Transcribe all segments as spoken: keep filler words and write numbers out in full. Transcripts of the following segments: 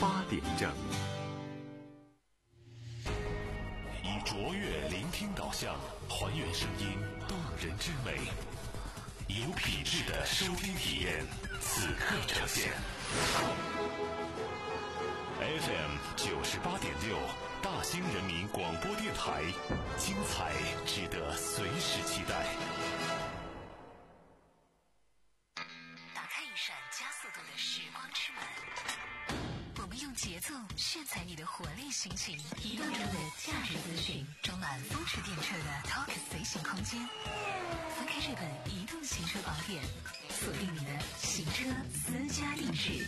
八点正。 以卓越聆听导向，还原声音动人之美，有品质的收听体验，此刻呈现。F M 九十八点六，大兴人民广播电台，精彩值得随时期待。 打开一扇加速度的时光之门，我们用节奏炫彩你的活力心情，移动中的价值资讯，装满风驰电掣的 Talk 随行空间。翻开这本移动行车宝典，锁定你的行车私家定制。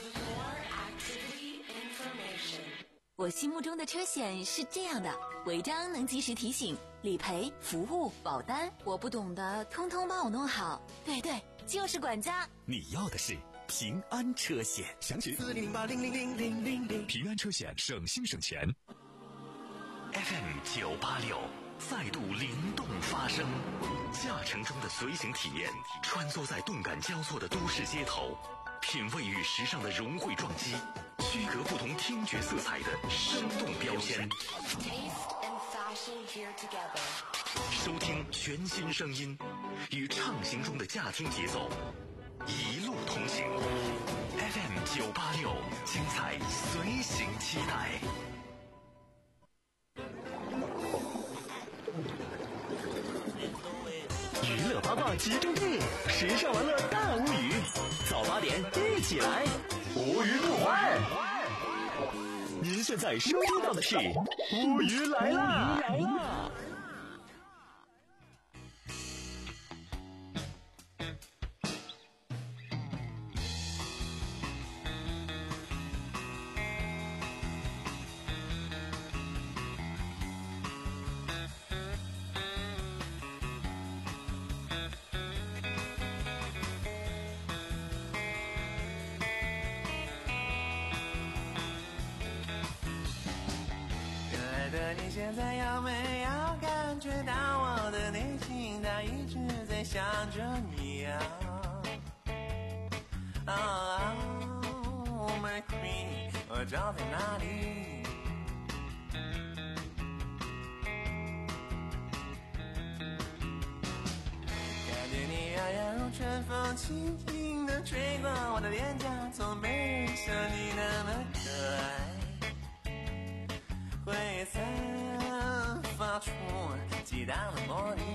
我心目中的车险是这样的：违章能及时提醒，理赔、服务、保单，我不懂的通通帮我弄好。对对，就是管家。 你要的是平安车险，详询四零零八零零零零零零。平安车险，省心省钱。F M 九八六，再度灵动发声，驾乘中的随行体验，穿梭在动感交错的都市街头，品味与时尚的融汇撞击，区隔不同听觉色彩的生动标签。收听全新声音，与畅行中的驾听节奏，一路同行。F M 九八六，精彩随行期待。 娱乐八卦集中地，时尚玩乐大无语，早八点一起来，无语不欢。您现在收听到的是无语来啦！来啦！ 现在有没有感觉到我的内心它一直在想着你啊 Oh, my queen， 我找在哪里？感觉你遥遥如春风，轻轻地吹过我的脸颊，从没人像你那么可爱，会散发出极大的魔力。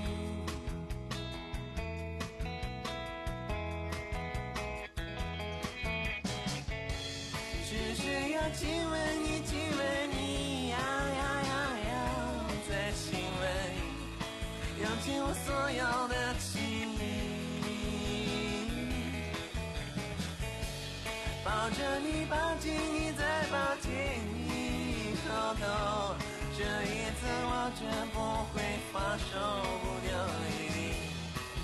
只是要亲吻你，亲吻你，要要要要再亲吻你，用尽我所有的气力，抱着你，抱紧你，再抱紧你，偷偷，这一次我绝不会放手不掉你。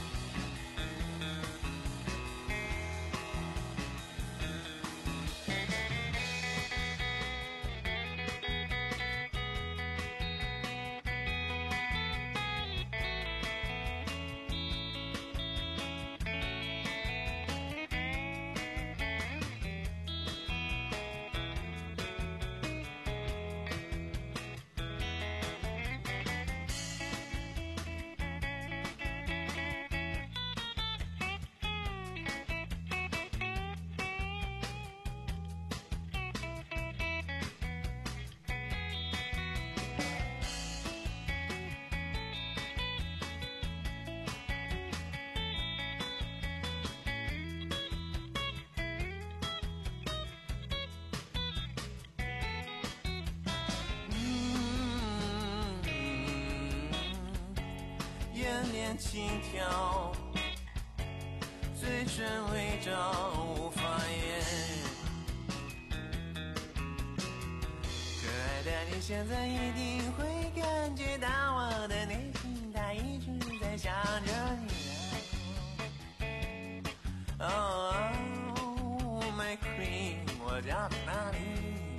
心跳，嘴唇微张无法言。可爱的你现在一定会感觉到我的内心它一直在想着你啊 Oh, my queen， 我家在哪里？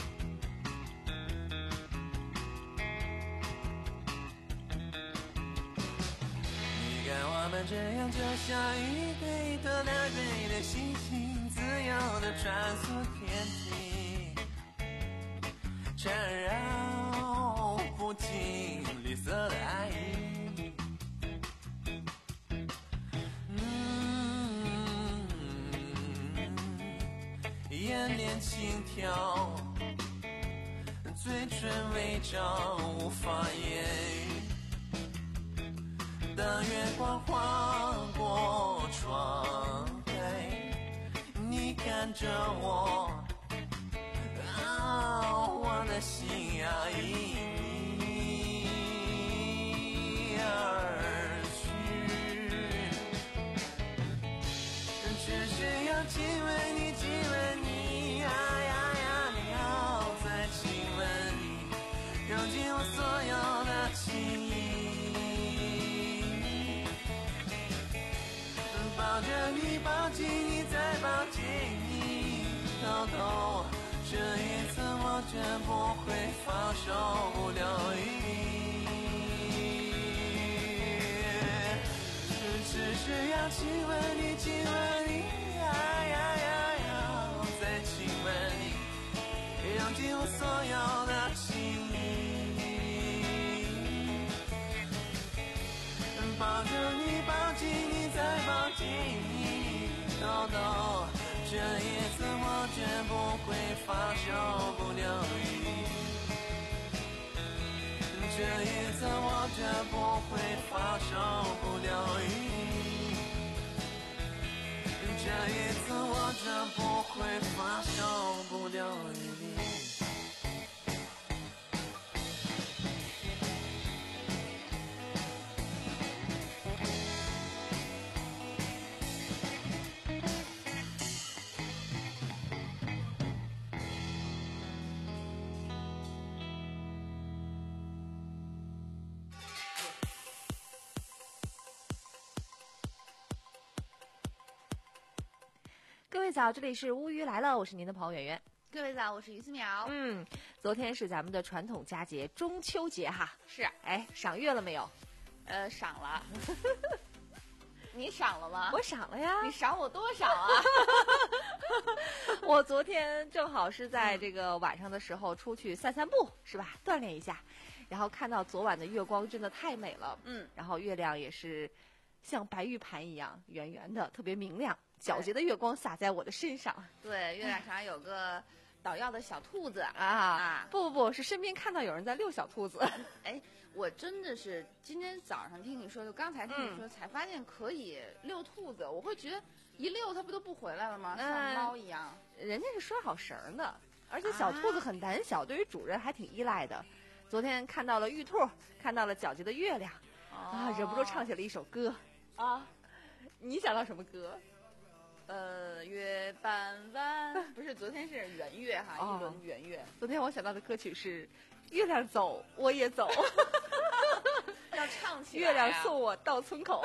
看我们这样就像一对拖拉队的星星，自由的穿梭天际恋恋心跳，嘴唇微张无法言语。当月光划过窗台，你看着我，啊，我的心呀因你而去，只是要亲吻你，亲吻你，呀呀呀，要再亲吻你，用尽我所有的情意。抱着你，抱紧你，再抱紧你，偷偷，这一次我绝不会放手不留余地，只是要亲吻你，亲吻你，呀呀呀，要再亲吻你，用尽我所有的情意，抱着你，抱紧你，再抱紧你，豆豆，这一次我绝不会放手不留余地，这一次我绝不会放手不留余地，这一次我绝不会放手不留余地。 各位早，这里是乌鱼来了，我是您的朋友圆圆。 各位早，我是于思苗。 嗯，昨天是咱们的传统佳节中秋节哈。 是， 哎，赏月了没有？ 呃，赏了。你赏了吗？ 我赏了呀。 你赏我多少啊？ 我昨天正好是在这个晚上的时候出去散散步，是吧？锻炼一下，然后看到昨晚的月光真的太美了。 嗯， 然后月亮也是像白玉盘一样圆圆的，特别明亮。皎洁的月光洒在我的身上。 对，月亮上有个捣药的小兔子啊啊！ 不不不，是身边看到有人在遛小兔子。 哎，我真的是今天早上听你说，就刚才听你说，嗯、才发现可以遛兔子。我会觉得一遛它不都不回来了吗？像猫一样。 人家是拴好绳的，而且小兔子很胆小，啊、对于主人还挺依赖的。昨天看到了玉兔，看到了皎洁的月亮，哦、啊，忍不住唱起了一首歌啊。你想到什么歌？ 呃，月半弯，不是，昨天是圆月哈，哦、一轮圆月。 昨天我想到的歌曲是《月亮走，我也走》， 要唱起来、啊。月亮送我到村口。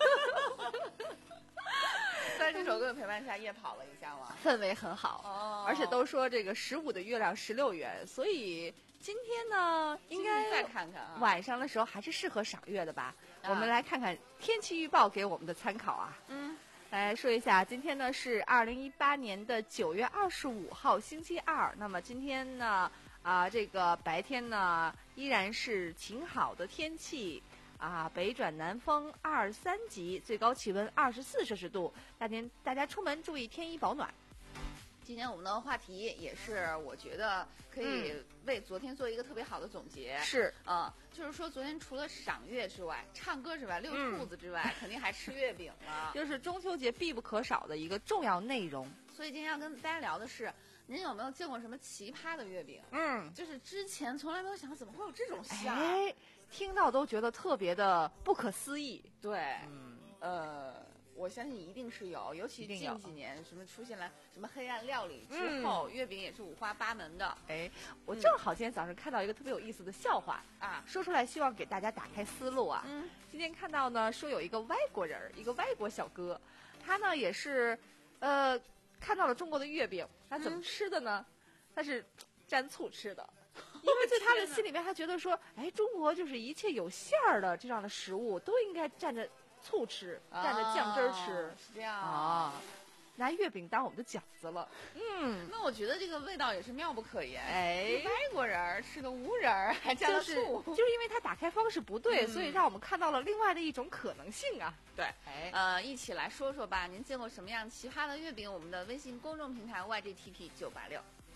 在这首歌的陪伴下，夜跑了一下吗？ 氛围很好， 哦、 而且都说这个十五的月亮十六圆，所以今天呢，应该再看看啊， 晚上的时候还是适合赏月的吧？ 啊、 我们来看看天气预报给我们的参考啊。 嗯。 来说一下，今天呢是二零一八年的九月二十五号，星期二。那么今天呢，啊、呃，这个白天呢依然是晴好的天气，啊，北转南风二三级，最高气温二十四摄氏度。大家大家出门注意添衣保暖。 今天我们的话题也是，我觉得可以为昨天做一个特别好的总结。 嗯、是， 嗯，就是说昨天除了赏月之外、唱歌之外、遛兔子之外，嗯、肯定还吃月饼了， 就是中秋节必不可少的一个重要内容。 所以今天要跟大家聊的是，您有没有见过什么奇葩的月饼？ 嗯， 就是之前从来没有想到怎么会有这种馅儿， 哎，听到都觉得特别的不可思议。 对，嗯，呃。我相信一定是有，尤其近几年什么出现了什么黑暗料理之后，嗯、月饼也是五花八门的。 哎，我正好今天早上看到一个特别有意思的笑话啊， 说出来希望给大家打开思路啊。 嗯， 今天看到呢，说有一个外国人，一个外国小哥，他呢也是，呃，看到了中国的月饼，他怎么吃的呢？嗯、他是蘸醋吃的。因为在他的心里面，他觉得说，哎，中国就是一切有馅儿的这样的食物都应该蘸着醋吃，蘸着酱汁儿吃， 哦、是这样啊。 拿月饼当我们的饺子了。嗯， 那我觉得这个味道也是妙不可言。 哎， 外国人吃的无人儿还加了就是醋， 就是因为它打开方式不对， 嗯所以让我们看到了另外的一种可能性啊。 对， 哎， 呃，一起来说说吧，您见过什么样奇葩的月饼？我们的微信公众平台 Y G T P 九八六。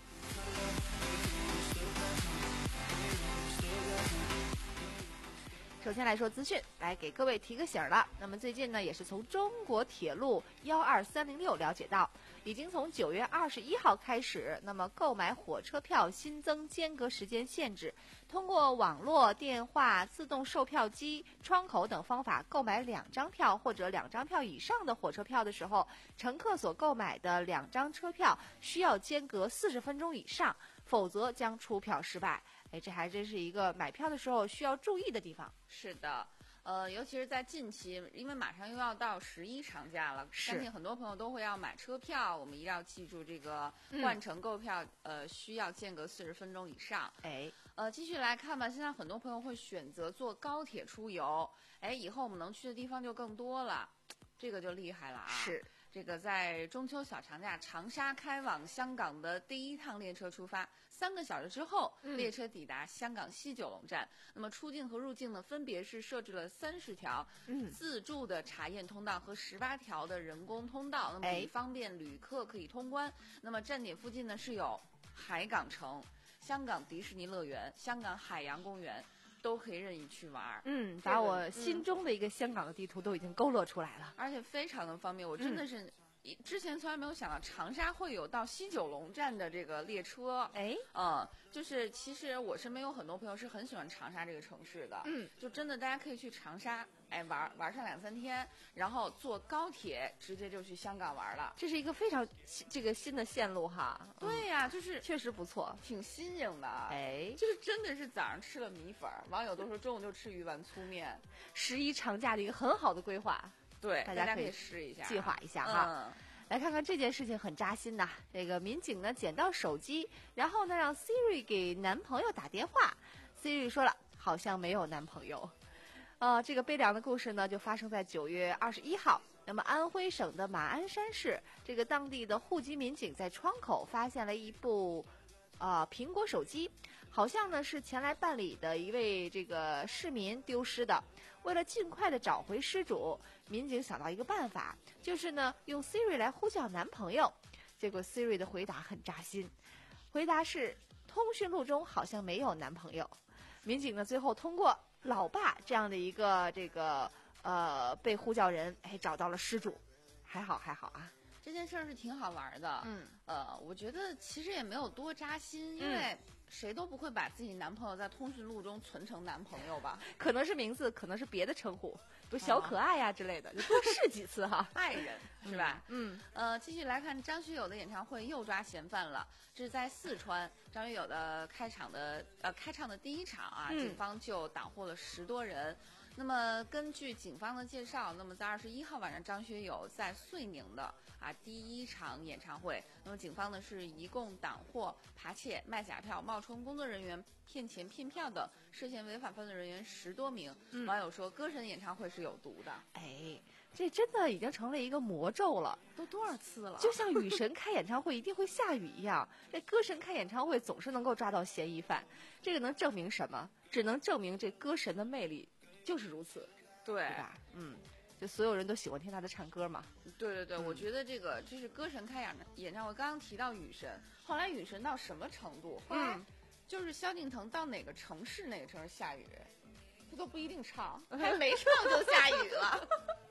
首先来说资讯，来给各位提个醒儿了。那么最近呢，也是从中国铁路幺二三零六了解到，已经从九月二十一号开始，那么购买火车票新增间隔时间限制，通过网络、电话、自动售票机、窗口等方法购买两张票或者两张票以上的火车票的时候，乘客所购买的两张车票需要间隔四十分钟以上，否则将出票失败。哎，这还真是一个买票的时候需要注意的地方。 是的，呃，尤其是在近期，因为马上又要到十一长假了，相信很多朋友都会要买车票。我们一定要记住，这个换乘购票，嗯、呃，需要间隔四十分钟以上。 哎， 呃，继续来看吧。现在很多朋友会选择坐高铁出游，哎，以后我们能去的地方就更多了，这个就厉害了啊！ 是。 这个在中秋小长假，长沙开往香港的第一趟列车出发，三个小时之后， 嗯、 列车抵达香港西九龙站。那么出境和入境呢，分别是设置了三十条自助的查验通道和十八条的人工通道，那么以方便旅客可以通关。那么站点附近呢是有海港城、香港迪士尼乐园、香港海洋公园。都可以任意去玩， 嗯，把我心中的一个香港的地图都已经勾勒出来了， 而且非常的方便。我真的是、嗯、之前从来没有想到长沙会有到西九龙站的这个列车， 哎， 嗯，就是其实我身边有很多朋友是很喜欢长沙这个城市的， 嗯， 就真的大家可以去长沙，哎，玩玩上两三天，然后坐高铁直接就去香港玩了。 这是一个非常这个新的线路哈。 对呀、啊，就是确实不错， 挺新颖的。 哎， 就是真的是早上吃了米粉，网友都说中午就吃鱼丸粗面。 十一长假的一个很好的规划， 对， 大家可以试一下， 计划一下哈。 嗯， 来看看这件事情很扎心呐。这个民警呢捡到手机，然后呢让 Siri 给男朋友打电话 ，Siri 说了好像没有男朋友。呃，这个悲凉的故事呢就发生在九月二十一号。那么安徽省的马鞍山市，这个当地的户籍民警在窗口发现了一部呃苹果手机，好像呢是前来办理的一位这个市民丢失的。为了尽快的找回失主，民警想到一个办法，就是呢用 Siri 来呼叫男朋友。结果 Siri 的回答很扎心，回答是通讯录中好像没有男朋友。民警呢最后通过老爸这样的一个这个呃被呼叫人，哎找到了失主，还好还好啊。 这件事儿是挺好玩的， 嗯， 呃，我觉得其实也没有多扎心，因为谁都不会把自己男朋友在通讯录中存成男朋友吧？ 可能是名字，可能是别的称呼，比如小可爱呀、啊、之类的，就多试几次哈。 爱人是吧？ 嗯， 呃，继续来看张学友的演唱会又抓嫌犯了，这是在四川张学友的开场的呃开唱的第一场啊， 嗯、 警方就挡获了十多人。那么根据警方的介绍，那么在二十一号晚上，张学友在遂宁的啊第一场演唱会，那么警方呢是一共挡获扒窃、卖假票、冒充工作人员、骗钱骗票等涉嫌违法犯罪人员十多名。嗯、网友说，歌神演唱会是有毒的。 哎，这真的已经成了一个魔咒了， 都多少次了？ 就像雨神开演唱会一定会下雨一样，这歌神开演唱会总是能够抓到嫌疑犯。这个能证明什么？只能证明这歌神的魅力。就是如此， 对, 对吧？嗯，就所有人都喜欢听他的唱歌嘛。 对对对， 嗯、 我觉得这个这是歌神开演演唱会。刚刚提到雨神，后来雨神到什么程度？后来就是萧敬腾到哪个城市，哪个城市下雨，他都不一定唱，还没唱就下雨了，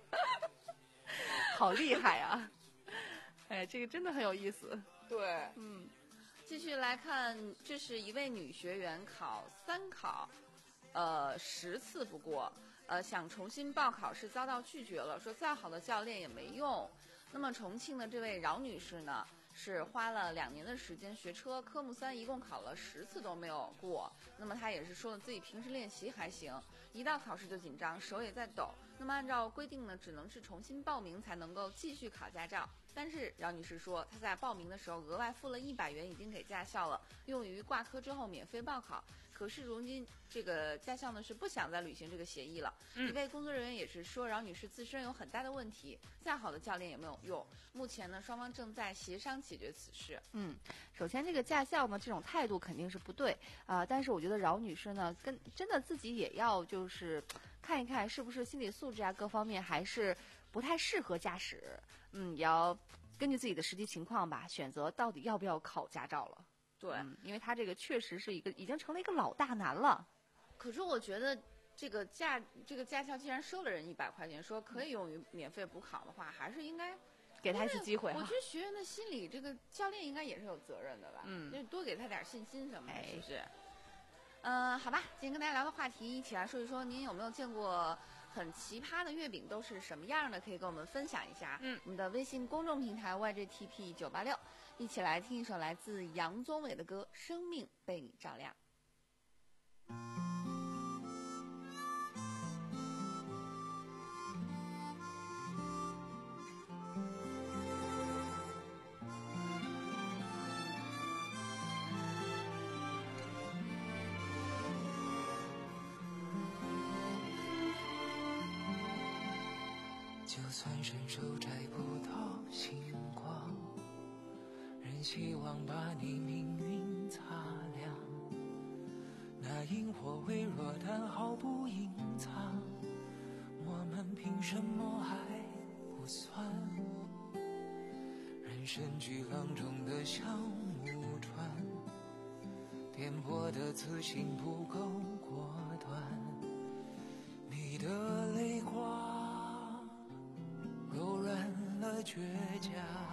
好厉害啊！哎，这个真的很有意思。 对， 嗯， 继续来看，这是一位女学员考三考。呃，十次不过，呃，想重新报考试遭到拒绝了，说再好的教练也没用。那么重庆的这位饶女士呢，是花了两年的时间学车，科目三一共考了十次都没有过。那么她也是说了自己平时练习还行，一到考试就紧张，手也在抖。那么按照规定呢，只能是重新报名才能够继续考驾照。 但是饶女士说，她在报名的时候额外付了一百元，已经给驾校了，用于挂科之后免费报考。可是如今这个驾校呢是不想再履行这个协议了。嗯、一位工作人员也是说，饶女士自身有很大的问题，再好的教练也没有用。目前呢，双方正在协商解决此事。 嗯，首先这个驾校呢这种态度肯定是不对啊、呃，但是我觉得饶女士呢跟真的自己也要就是看一看是不是心理素质啊各方面还是不太适合驾驶。嗯，也要根据自己的实际情况吧，选择到底要不要考驾照了。 对、 嗯，因为他这个确实是一个已经成了一个老大难了。 可是我觉得这个驾这个驾校既然收了人一百块钱，说可以用于免费补考的话，还是应该给他一次机会。 我觉得学员的心理，这个教练应该也是有责任的吧？嗯，就多给他点信心什么的， 哎、 是不是？嗯、呃，好吧，今天跟大家聊的话题，一起来说一说，您有没有见过很奇葩的月饼都是什么样的？可以跟我们分享一下。嗯，我们的微信公众平台 Y J T P 九八六，一起来听一首来自杨宗纬的歌《生命被你照亮》。 就算伸手摘不到星光，仍希望把你命运擦亮。那萤火微弱但毫不隐藏，我们凭什么还不算？人生巨浪中的小木船，颠簸的自信不够果断。你的泪光柔软了倔强，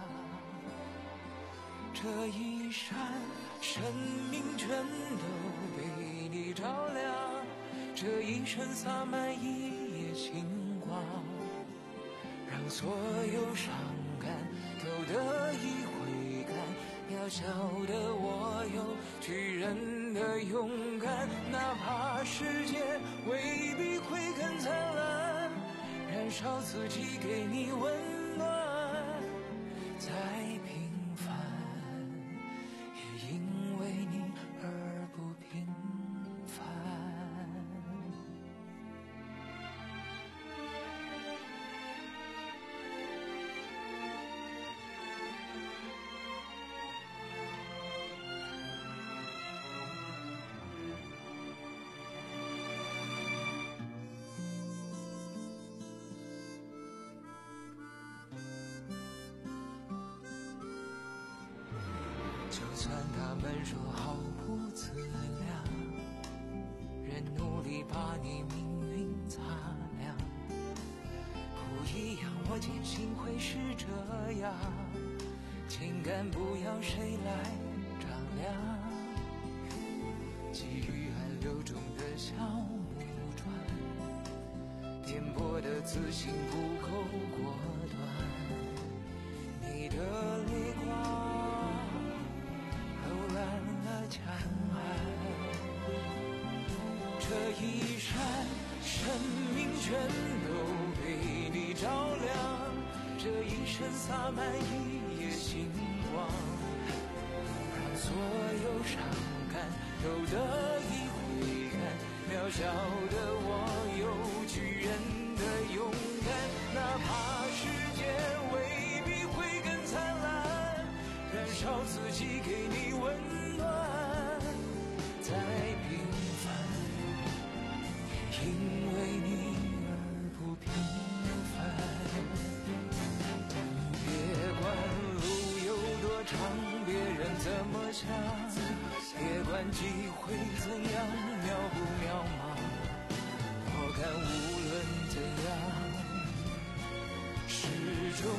这一闪生命全都被你照亮，这一生洒满一夜星光，让所有伤感都得以回甘。渺小的我有巨人的勇敢，哪怕世界未必会更灿烂，燃烧自己给你温暖，再平凡也因为你而不平凡。就算他们说毫不自量，仍努力把你命运擦亮。不一样，我坚信会是这样，情感不要谁来丈量。给予暗流中的小木船，颠簸的自信不够果断。你的泪光柔软了墙岸，这一闪生命全都被你照亮，这一生洒满一夜星光，让所有伤感都得以回甘。渺小的我有巨人的勇敢，哪怕世界未必会更灿烂，燃烧自己给你温暖，再平凡也因为你而不平凡。别管路有多长，别人怎么想，别管机会怎样渺不渺茫，我看无论怎样始终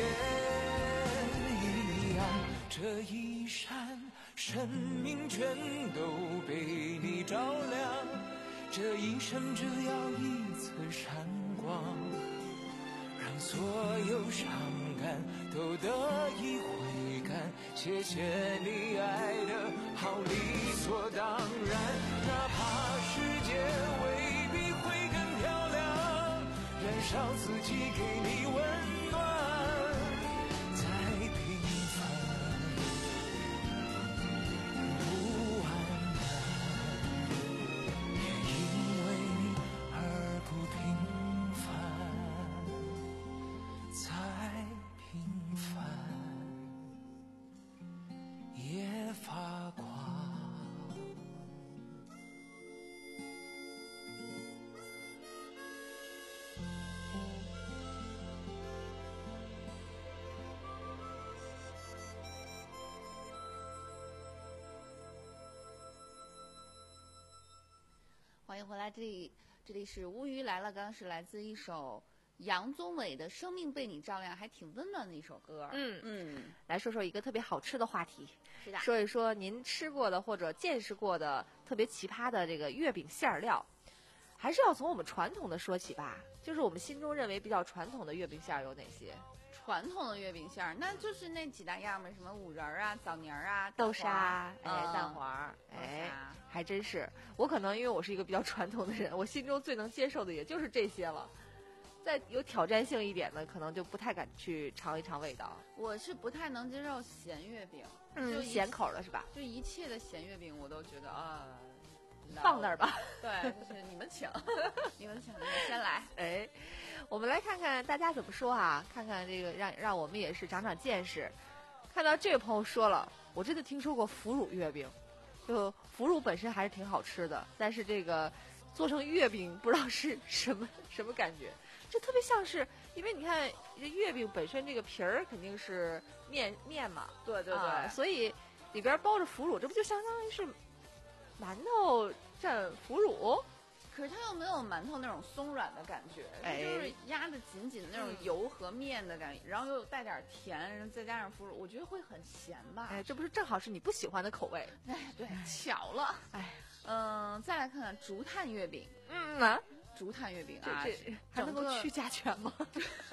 也一样。这一闪生命全都被你照亮，这一生只要一次闪光，让所有伤感都得以回甘。谢谢你爱的好理所当然，哪怕世界未必会更漂亮，燃烧自己给你温暖，再欢迎回来，这里这里是乌鱼来了，刚刚是来自一首杨宗纬的《生命被你照亮》，还挺温暖的一首歌。 嗯嗯， 来说说一个特别好吃的话题， 是的， 说一说您吃过的或者见识过的特别奇葩的这个月饼馅儿料，还是要从我们传统的说起吧。就是我们心中认为比较传统的月饼馅儿有哪些？ 传统的月饼馅儿，那就是那几大样呗，什么五仁儿啊、枣泥儿啊、 豆沙， 蛋黄哎， 嗯蛋黄儿，哎豆沙， 还真是。我可能因为我是一个比较传统的人，我心中最能接受的也就是这些了。再有挑战性一点的，可能就不太敢去尝一尝味道。 我是不太能接受咸月饼，就嗯， 一咸口的是吧？ 就一切的咸月饼我都觉得啊， 放那儿吧。 对，就是你们请，你们请，你们先来。 哎，我们来看看大家怎么说啊？看看这个，让让我们也是长长见识。看到这位朋友说了，我真的听说过腐乳月饼，就腐乳本身还是挺好吃的，但是这个做成月饼不知道是什么什么感觉，这特别像是，因为你看这月饼本身这个皮儿肯定是面面嘛， 对对对， 啊，所以里边包着腐乳，这不就相当于是馒头蘸腐乳？ 可是它又没有馒头那种松软的感觉， 哎就是压得紧紧的那种嗯油和面的感觉，然后又带点甜，然后再加上腐乳，我觉得会很咸吧。 哎，这不是正好是你不喜欢的口味？ 哎，对，巧了。 哎， 嗯，再来看看竹炭月饼， 嗯啊， 竹炭月饼这啊， 这还能整个够去甲醛吗？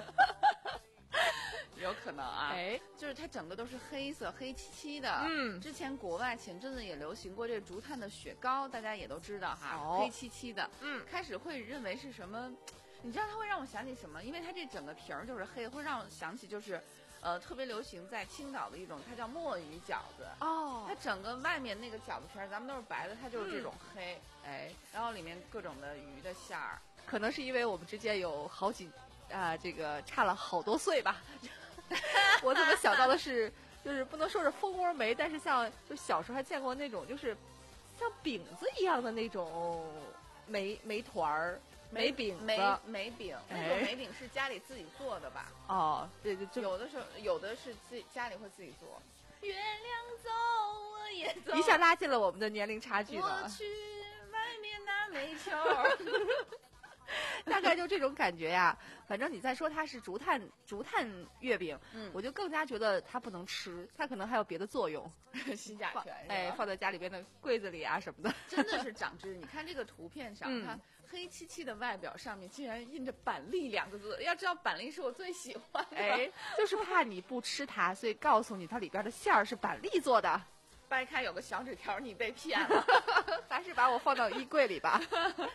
有可能啊， 哎， 就是它整个都是黑色，黑漆漆的。 嗯之前国外前阵子也流行过这个竹炭的雪糕，大家也都知道哈， 哦黑漆漆的。 嗯， 开始会认为是什么？你知道它会让我想起什么？因为它这整个皮儿就是黑，会让我想起就是，呃，特别流行在青岛的一种，它叫墨鱼饺子。 哦它整个外面那个饺子皮儿，咱们都是白的，它就是这种黑， 哎， 然后里面各种的鱼的馅儿。 可能是因为我们之间有好几啊、这个差了好多岁吧。我怎么想到的是，就是不能说是蜂窝煤，但是像就小时候还见过那种，就是像饼子一样的那种煤煤团儿、煤饼子。 梅梅饼，那哎种梅饼是家里自己做的吧？ 哦，对对，就有的时候有的是自己家里会自己做。月亮走，我也走， 一下拉近了我们的年龄差距我了。 去外面拿煤球。 大概就这种感觉呀。反正你再说它是竹炭竹炭月饼， 嗯我就更加觉得它不能吃，它可能还有别的作用。 吸甲放醛， 哎，放在家里边的柜子里啊什么的。 真的是长知识。你看这个图片上， 嗯它黑漆漆的外表上面竟然印着板栗两个字。要知道板栗是我最喜欢的， 哎，就是怕你不吃它，所以告诉你它里边的馅儿是板栗做的。 掰开有个小纸条，你被骗了。 还是把我放到衣柜里吧。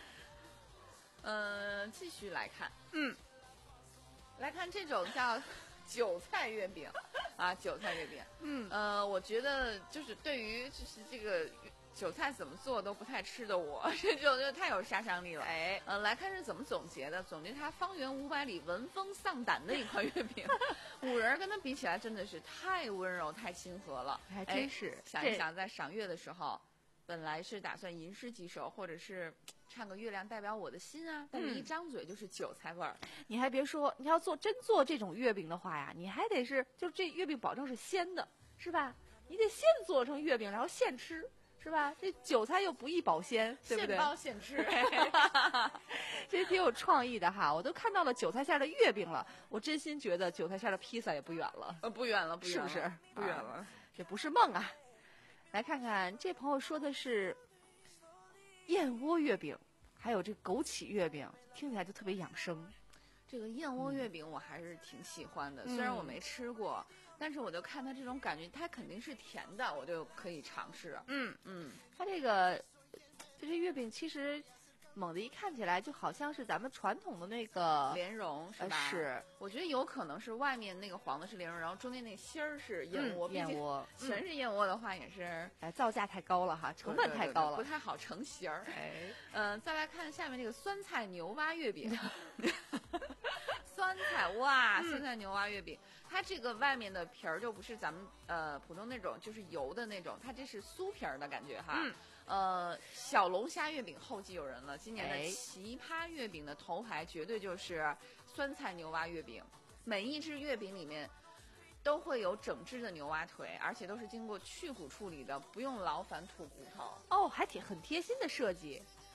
嗯，继续来看， 嗯， 来看这种叫韭菜月饼啊，韭菜月饼。 嗯呃，我觉得就是对于就是这个韭菜怎么做都不太吃的我，这就就太有杀伤力了。 哎， 呃，来看是怎么总结的，总结它方圆五百里闻风丧胆的一款月饼。五仁儿跟它比起来真的是太温柔、太亲和了， 还真是哎想一想，在赏月的时候，本来是打算吟诗几首，或者是唱个月亮代表我的心啊，但是一张嘴就是韭菜味儿。 你还别说，你要做真做这种月饼的话呀，你还得是就这月饼保证是鲜的，是吧？你得现做成月饼，然后现吃。是吧？这韭菜又不易保鲜，对不对？ 现包现吃， 这挺有创意的哈！我都看到了韭菜馅的月饼了，我真心觉得韭菜馅的披萨也不远了。 呃，不远了，不远了， 是不是？ 不远了， 啊，这不是梦啊！来看看这朋友说的是燕窝月饼，还有这枸杞月饼，听起来就特别养生。 这个燕窝月饼我还是挺喜欢的，嗯、虽然我没吃过。但是我就看它这种感觉，它肯定是甜的，我就可以尝试。 嗯嗯， 它这个就这月饼其实猛的一看起来就好像是咱们传统的那个莲蓉，是吧？ 呃、是， 我觉得有可能是外面那个黄的是莲蓉，然后中间那芯儿是燕窝。 嗯、燕窝全是燕窝的话也是， 哎，造价太高了哈，成本太高了， 对对对对不太好成型儿。 哎， 嗯、呃，再来看下面这个酸菜牛蛙月饼。酸菜哇，酸菜牛蛙月饼，它这个外面的皮儿就不是咱们呃普通那种就是油的那种，它这是酥皮儿的感觉哈。 嗯、 呃，小龙虾月饼后继有人了，今年的哎奇葩月饼的头牌绝对就是酸菜牛蛙月饼，每一只月饼里面都会有整只的牛蛙腿，而且都是经过去骨处理的，不用劳烦吐骨头。 哦，还挺很贴心的设计。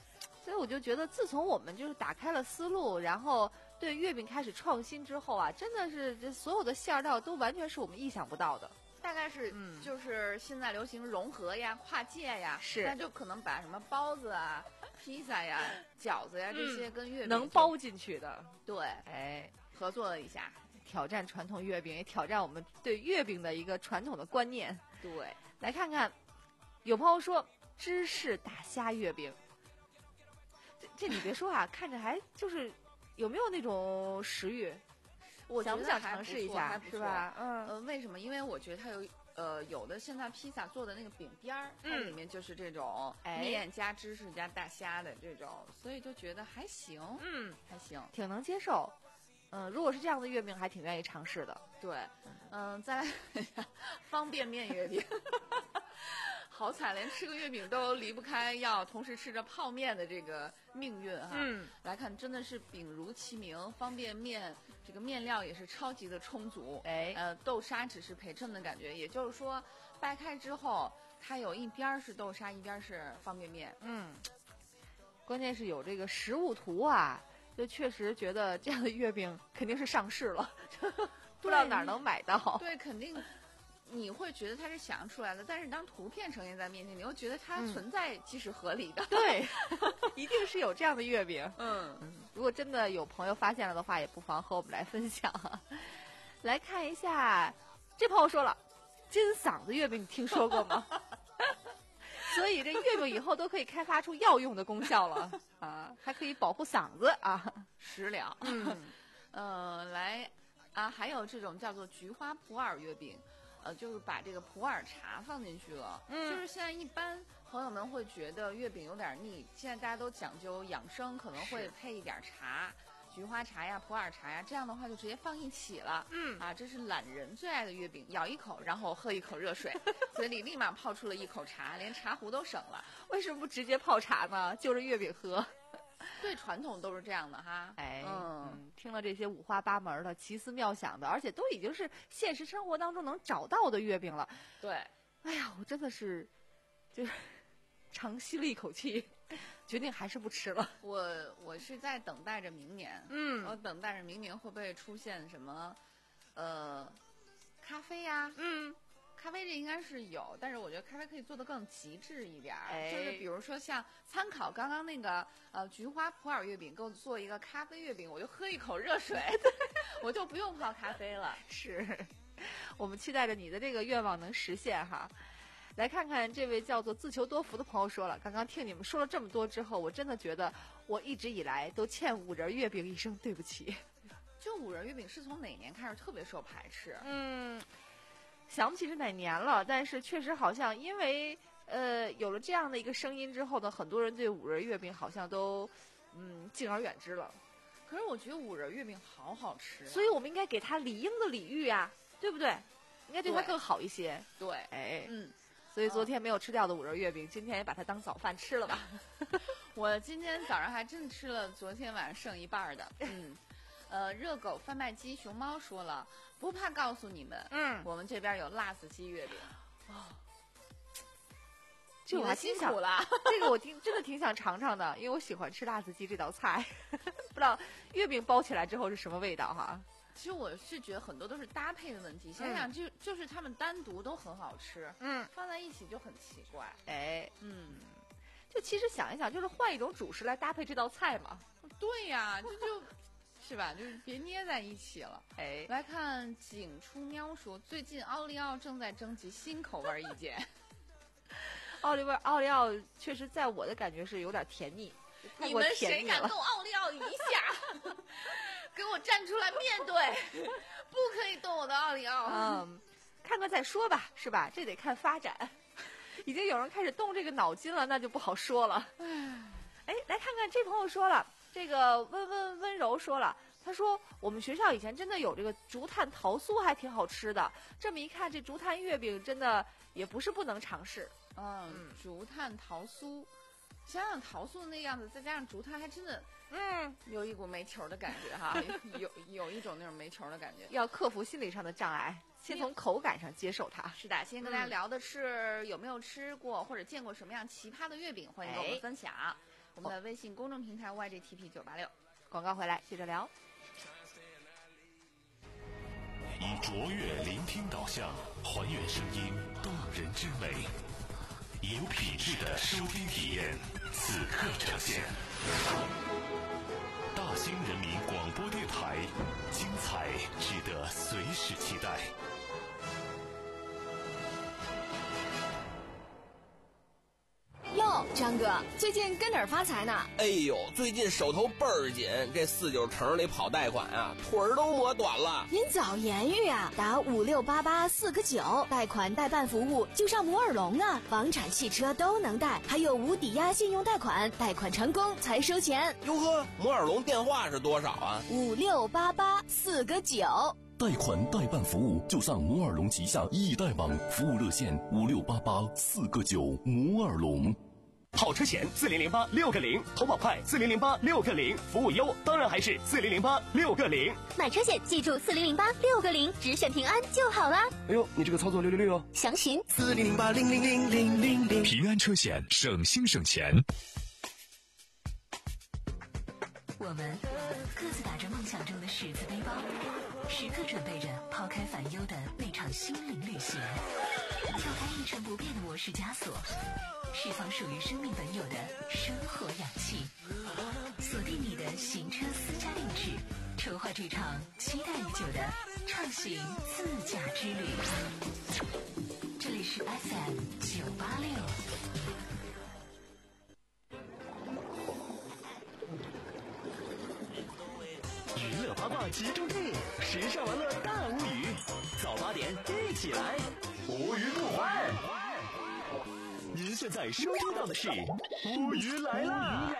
所以我就觉得，自从我们就是打开了思路，然后对月饼开始创新之后啊，真的是这所有的馅儿料都完全是我们意想不到的。 大概是嗯就是现在流行融合呀、跨界呀， 是那就可能把什么包子啊、披萨呀、饺子呀这些跟月饼就能包进去的， 对哎， 合作了一下。 挑战传统月饼，也挑战我们对月饼的一个传统的观念。 对， 来看看，有朋友说芝士打虾月饼，这这你别说啊，看着还就是有没有那种食欲？ 我觉想不想得还不尝试一下错还不错是吧嗯呃，为什么？因为我觉得它有呃有的现在披萨做的那个饼边儿，它嗯里面就是这种哎面加芝士加大虾的这种，所以就觉得还行， 嗯， 还行。 挺能接受。嗯，如果是这样的月饼，还挺愿意尝试的。 对，嗯，再来方便面月饼。好惨，连吃个月饼都离不开要同时吃着泡面的这个命运哈。 嗯， 来看真的是饼如其名，方便面这个面料也是超级的充足。 哎呃，豆沙只是陪衬的感觉，也就是说掰开之后，它有一边儿是豆沙，一边儿是方便面。 嗯，关键是有这个实物图啊，就确实觉得这样的月饼肯定是上市了，不知道哪儿能买到。 对，肯定你会觉得它是想象出来的，但是当图片呈现在面前，你又觉得它嗯存在即是合理的。 对，一定是有这样的月饼。 嗯， 如果真的有朋友发现了的话，也不妨和我们来分享啊。来看一下，这朋友说了，金嗓子月饼你听说过吗？所以这月饼以后都可以开发出药用的功效了啊，还可以保护嗓子啊。 食疗。 嗯， 呃，来啊，还有这种叫做菊花普洱月饼，呃，就是把这个普洱茶放进去了。 嗯就是现在一般朋友们会觉得月饼有点腻，现在大家都讲究养生，可能会是配一点茶。菊花茶呀、普洱茶呀，这样的话就直接放一起了。 嗯啊，这是懒人最爱的月饼，咬一口，然后喝一口热水，嘴里立马泡出了一口茶，连茶壶都省了。 为什么不直接泡茶呢？就着月饼喝。 对，传统都是这样的哈。 哎， 嗯， 嗯，听了这些五花八门的、奇思妙想的，而且都已经是现实生活当中能找到的月饼了。 对， 哎呀，我真的是，就是长吸了一口气，决定还是不吃了。 我我是在等待着明年， 嗯我等待着明年会不会出现什么，呃，咖啡呀、 嗯， 咖啡这应该是有，但是我觉得咖啡可以做得更极致一点儿， 哎就是比如说像参考刚刚那个呃菊花普洱月饼，给我做一个咖啡月饼，我就喝一口热水，我就不用泡咖啡了。 是，我们期待着你的这个愿望能实现哈。来看看这位叫做自求多福的朋友说了，刚刚听你们说了这么多之后，我真的觉得我一直以来都欠五仁月饼一声对不起。 就五仁月饼是从哪年开始特别受排斥？ 嗯，想不起是哪年了，但是确实好像因为呃有了这样的一个声音之后呢，很多人对五仁月饼好像都嗯敬而远之了。 可是我觉得五仁月饼好好吃、啊， 所以我们应该给他理应的礼遇呀、对不对？应该对他对更好一些。 对， 哎， 嗯。 所以昨天没有吃掉的五仁月饼，今天也把它当早饭吃了吧。 我今天早上还真吃了昨天晚上剩一半儿的。嗯，呃，热狗贩卖机熊猫说了，不怕告诉你们， 嗯， 我们这边有辣子鸡月饼。 这我你们还挺想辛苦，了。 这个我挺真的挺想尝尝的，因为我喜欢吃辣子鸡这道菜。不知道月饼包起来之后是什么味道哈？ 其实我是觉得很多都是搭配的问题，想想就就是他们单独都很好吃， 嗯， 放在一起就很奇怪。 哎， 嗯， 就其实想一想，就是换一种主食来搭配这道菜嘛。 对呀，这就。是吧？就是别捏在一起了。 哎， 来看景出喵说，最近奥利奥正在征集新口味意见。 奥利味奥利奥确实在我的感觉是有点甜腻，太你过们谁甜腻了。 敢动奥利奥一下？给我站出来面对！不可以动我的奥利奥。 嗯，看看再说吧，是吧？这得看发展。已经有人开始动这个脑筋了，那就不好说了。哎，来看看这朋友说了。这个温温温柔说了，他说我们学校以前真的有这个竹炭桃酥，还挺好吃的。这么一看，这竹炭月饼真的也不是不能尝试。 嗯，竹炭桃酥，想想桃酥的那样子，再加上竹炭，还真的， 嗯， 有一股没球的感觉哈，有有一种那种没球的感觉。 要克服心理上的障碍，先从口感上接受它。 是的，今天跟大家聊的是有没有吃过或者见过什么样奇葩的月饼，欢迎跟我们分享。 我们的微信公众平台 Y G T P 九八六。 广告回来接着聊。 以卓越聆听导向，还原声音动人之美，有品质的收听体验，此刻呈现。大兴人民广播电台，精彩值得随时期待。 哟，张哥，最近跟哪儿发财呢？ 哎呦，最近手头倍儿紧，这四九城里跑贷款啊，腿儿都磨短了。 您早言语啊，打五六八八四个九，贷款代办服务就上摩尔龙啊，房产、汽车都能贷，还有无抵押信用贷款，贷款成功才收钱。 哟呵，摩尔龙电话是多少啊？ 五六八八四个九。 贷款代办服务就上摩尔龙旗下易贷网，服务热线五六八八四个九，摩尔龙。 好车险四零零八六个零，投保快四零零八六个零，服务优当然还是四零零八六个零。 买车险记住四零零八六个零，只选平安就好啦。 哎呦，你这个操作六六六哦！ 详询四零零八零零零零零零。平安车险，省心省钱。 我们各自打着梦想中的十字背包，时刻准备着抛开烦忧的那场心灵旅行，跳开一成不变的模式枷锁，释放属于生命本有的生活氧气，锁定你的行车私家定制，筹划这场期待已久的畅行自驾之旅。这里是 F M 九八六。 娱乐八卦集中地，时尚玩乐大无语，早八点一起来，无语不欢。您现在收听到的是无语来啦！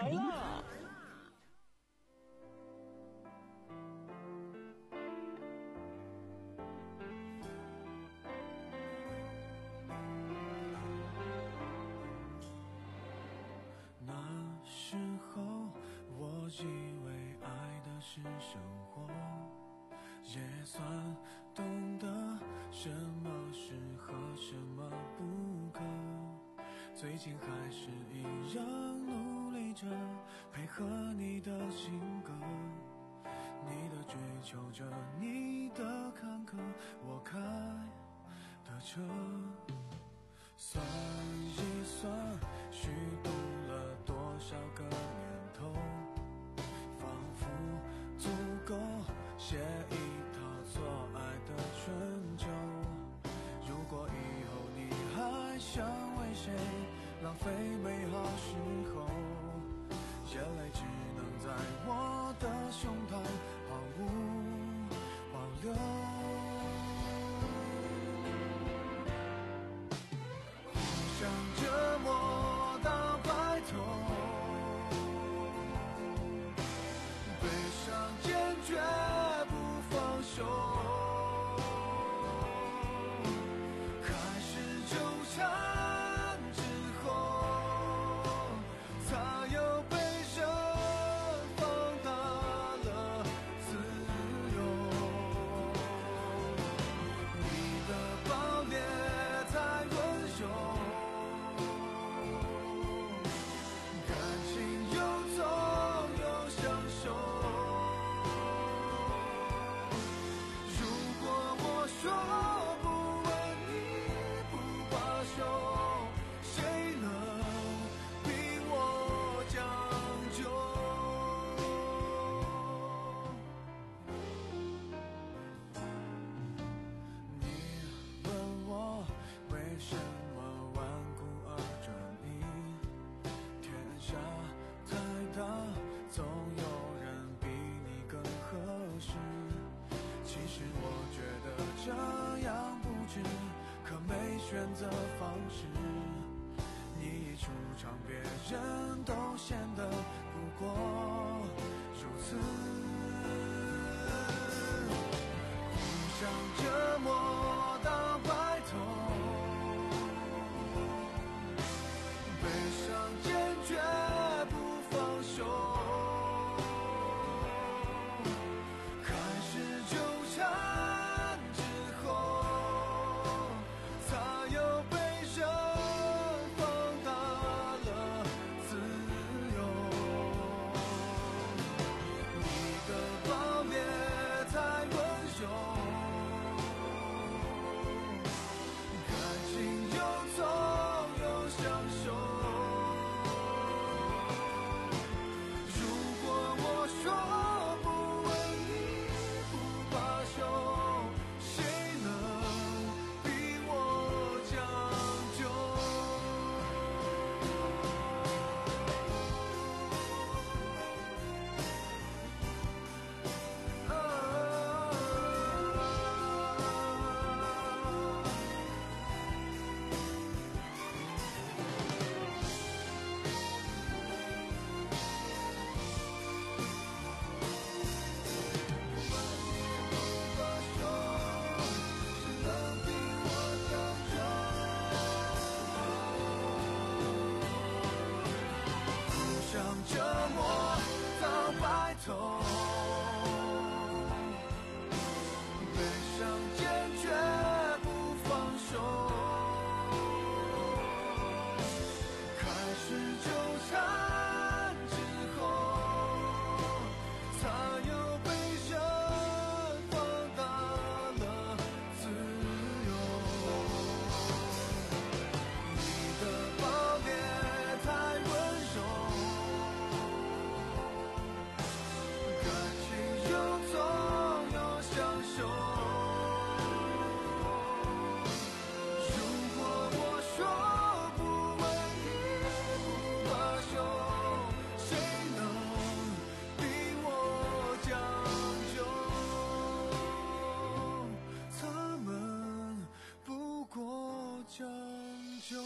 那时候我以为爱的是生活，也算懂得什么适合什么不可，最近还是一样努力着配合你的性格，你的追求着，你的坎坷，我开的车，算一算虚度了多少个年头，仿佛足够写一套做爱的春秋。如果以后你还想为谁浪费美好时候，眼泪只能在我的胸膛毫无保留。互相折磨到白头，悲伤坚决不放手，开始纠缠之后，才有悲伤放大了自由。你的爆裂太温柔，感情又痛又享受。如果我说不问你不罢休，谁能逼我将就？你问我为什么顽固而专一，天下太大，总有人比你更合适。其实我觉得这样不值，可没选择方式。你一出场，别人都显得不过如此。互相折磨到白头，悲伤坚决不放手，开始纠缠之后，才有悲伤放大了自由。 痛，悲伤坚决不放手，开始纠缠之后，才有悲伤放大了自由。你的暴烈太温柔，感情又痛又享受。如果我说不为你不罢休，谁能逼我将就？他们不过将就。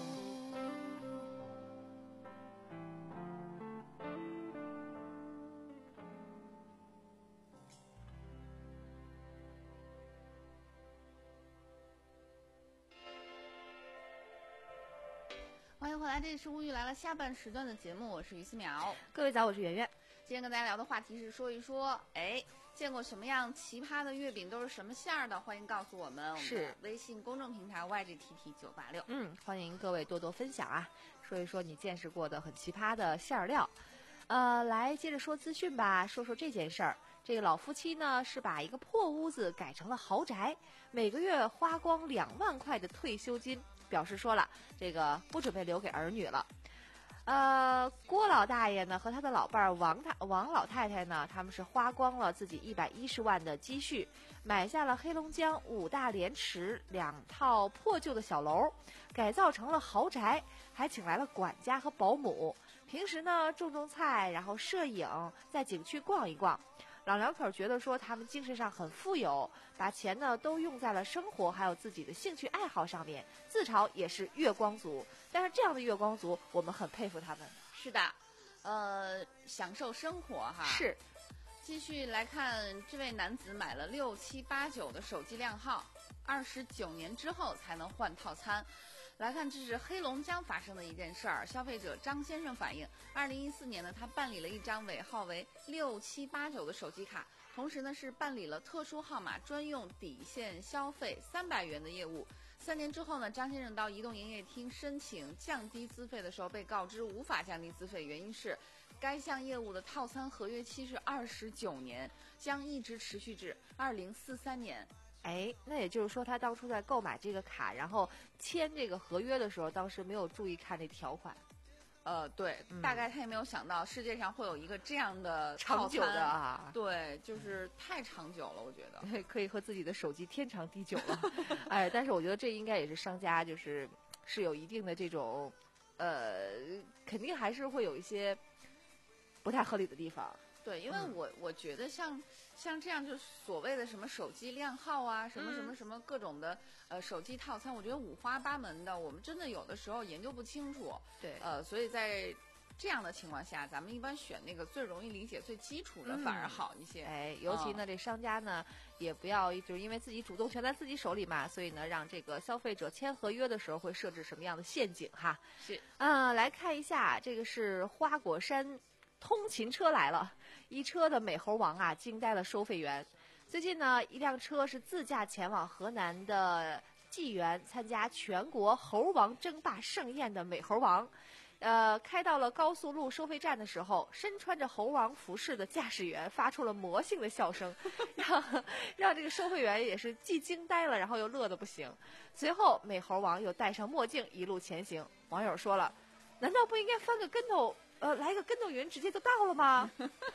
欢迎回来，这里是物语来了下半时段的节目，我是于思淼。 各位早，我是圆圆。 今天跟大家聊的话题是说一说，哎，见过什么样奇葩的月饼，都是什么馅儿的？欢迎告诉我们，我们是的微信公众平台 Y G T T 九八六。 嗯，欢迎各位多多分享啊，说一说你见识过的很奇葩的馅儿料。呃，来接着说资讯吧，说说这件事儿。这个老夫妻呢是把一个破屋子改成了豪宅，每个月花光两万块的退休金，表示说了这个不准备留给儿女了。呃，郭老大爷呢和他的老伴儿王太王老太太呢，他们是花光了自己一百一十万的积蓄，买下了黑龙江五大连池两套破旧的小楼，改造成了豪宅，还请来了管家和保姆。平时呢种种菜，然后摄影，在景区逛一逛。老两口觉得说他们精神上很富有，把钱呢都用在了生活还有自己的兴趣爱好上面，自嘲也是月光族。但是这样的月光族，我们很佩服他们。 是的，呃，享受生活哈。 是。 继续来看，这位男子买了六七八九的手机靓号，二十九年之后才能换套餐。来看，这是黑龙江发生的一件事儿。消费者张先生反映，二零一四年呢，他办理了一张尾号为六七八九的手机卡，同时呢是办理了特殊号码专用底线消费三百元的业务。三年之后呢，张先生到移动营业厅申请降低资费的时候，被告知无法降低资费，原因是该项业务的套餐合约期是二十九年，将一直持续至二零四三年。 哎，那也就是说，他当初在购买这个卡，然后签这个合约的时候，当时没有注意看那条款。 呃，对，嗯、大概他也没有想到世界上会有一个这样的长久的啊。 对，就是太长久了，我觉得可以和自己的手机天长地久了。哎，但是我觉得这应该也是商家就是是有一定的这种，呃，肯定还是会有一些不太合理的地方。 对，因为我、嗯、我觉得像像这样就是所谓的什么手机靓号啊，什么什么什么各种的、嗯、呃手机套餐，我觉得五花八门的，我们真的有的时候研究不清楚。 对， 呃，所以在这样的情况下，咱们一般选那个最容易理解、最基础的反而好一些。 嗯、哎，尤其呢，嗯、这商家呢也不要就是因为自己主动权在自己手里嘛，所以呢，让这个消费者签合约的时候会设置什么样的陷阱哈？ 是啊、呃，来看一下，这个是花果山。通勤车来了，一车的美猴王啊，惊呆了收费员。最近呢，一辆车是自驾前往河南的济源参加全国猴王争霸盛宴的美猴王，呃，开到了高速路收费站的时候，身穿着猴王服饰的驾驶员发出了魔性的笑声，让让这个收费员也是既惊呆了，然后又乐得不行。随后，美猴王又戴上墨镜，一路前行。网友说了，难道不应该翻个跟头？呃，来个跟斗云直接就到了吗？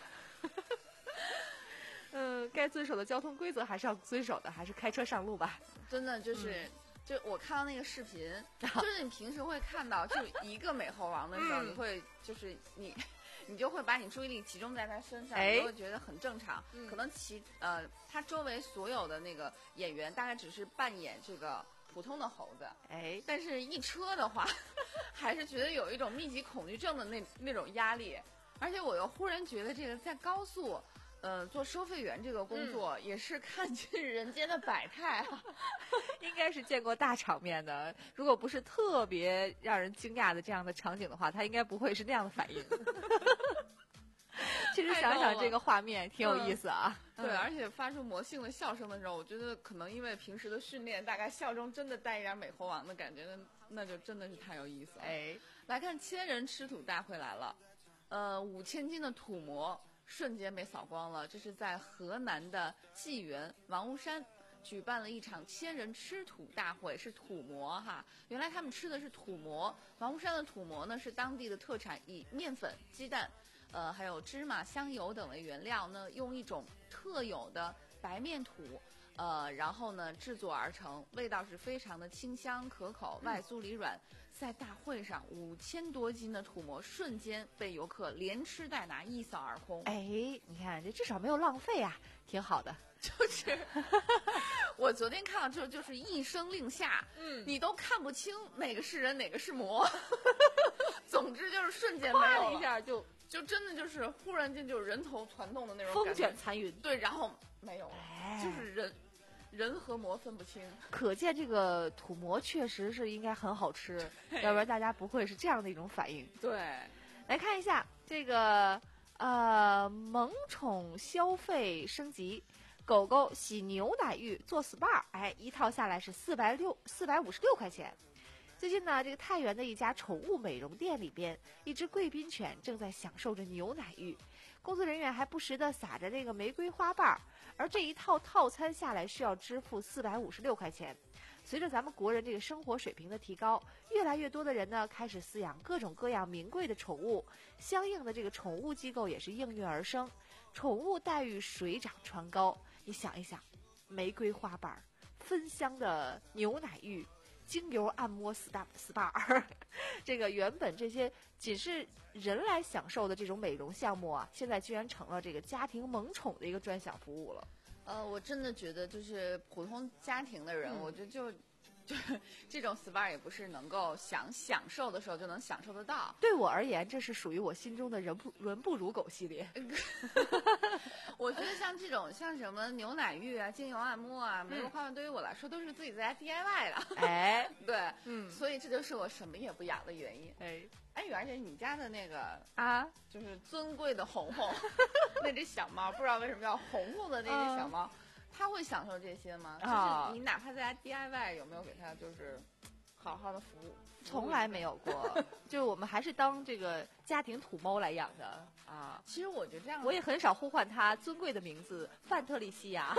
嗯，该遵守的交通规则还是要遵守的，还是开车上路吧。 真的就是，嗯、就我看到那个视频，就是你平时会看到，就一个美猴王的时候，嗯、你会就是你，你就会把你注意力集中在他身上， 哎、 你就会觉得很正常。嗯、可能其呃，他周围所有的那个演员大概只是扮演这个普通的猴子， 哎， 但是一车的话，还是觉得有一种密集恐惧症的那那种压力，而且我又忽然觉得这个在高速，呃，做收费员这个工作、嗯、也是看尽人间的百态啊， 应该是见过大场面的。如果不是特别让人惊讶的这样的场景的话，他应该不会是那样的反应。 其实想想这个画面挺有意思啊。 嗯、对，而且发出魔性的笑声的时候，我觉得可能因为平时的训练，大概笑中真的带一点美猴王的感觉，那那就真的是太有意思了。 哎， 来看千人吃土大会来了，呃，五千斤的土魔瞬间被扫光了。这是在河南的济源王屋山举办了一场千人吃土大会，是土魔哈。原来他们吃的是土魔，王屋山的土魔呢是当地的特产，以面粉、鸡蛋。呃，还有芝麻、香油等为原料呢，用一种特有的白面土，呃，然后呢制作而成，味道是非常的清香可口，外酥里软。在大会上，五千多斤的土魔瞬间被游客连吃带拿，一扫而空。 哎，你看这至少没有浪费啊，挺好的。 就是我昨天看到就就是一声令下，嗯，你都看不清哪个是人哪个是魔，总之就是瞬间没有了一下就。 就真的就是忽然间就人头攒动的那种风卷残云， 对，然后没有了，哎、就是人人和魔分不清。 可见这个土魔确实是应该很好吃，要不然大家不会是这样的一种反应。 对， 来看一下这个呃萌宠消费升级，狗狗洗牛奶浴做 S P A， 哎，一套下来是四百六四百五十六块钱。最近呢，这个太原的一家宠物美容店里边，一只贵宾犬正在享受着牛奶浴，工作人员还不时地撒着这个玫瑰花瓣，而这一套套餐下来需要支付四百五十六块钱。随着咱们国人这个生活水平的提高，越来越多的人呢开始饲养各种各样名贵的宠物，相应的这个宠物机构也是应运而生，宠物待遇水涨船高。你想一想，玫瑰花瓣、芬香的牛奶浴、精油按摩 S P A S P A， 这个原本这些仅是人来享受的这种美容项目啊，现在居然成了这个家庭萌宠的一个专享服务了。 呃，我真的觉得就是普通家庭的人，嗯、我觉得就就这种 S P A 也不是能够想享受的时候就能享受得到。 对我而言，这是属于我心中的人不人不如狗系列。 我觉得像这种像什么牛奶浴啊、精油按摩啊、玫瑰花瓣，对于我来说都是自己在家 D I Y 的。 哎， 对，嗯，所以这就是我什么也不养的原因。 哎， 哎，而且你家的那个啊， 就是尊贵的红红那只小猫，不知道为什么叫红红的那只小猫，它、嗯、会享受这些吗？ 啊、 就是你哪怕在家 D I Y， 有没有给它就是好好的服务？ 从来没有过，就是我们还是当这个家庭土猫来养的啊。 其实我觉得这样， 我也很少呼唤它尊贵的名字范特利西亚。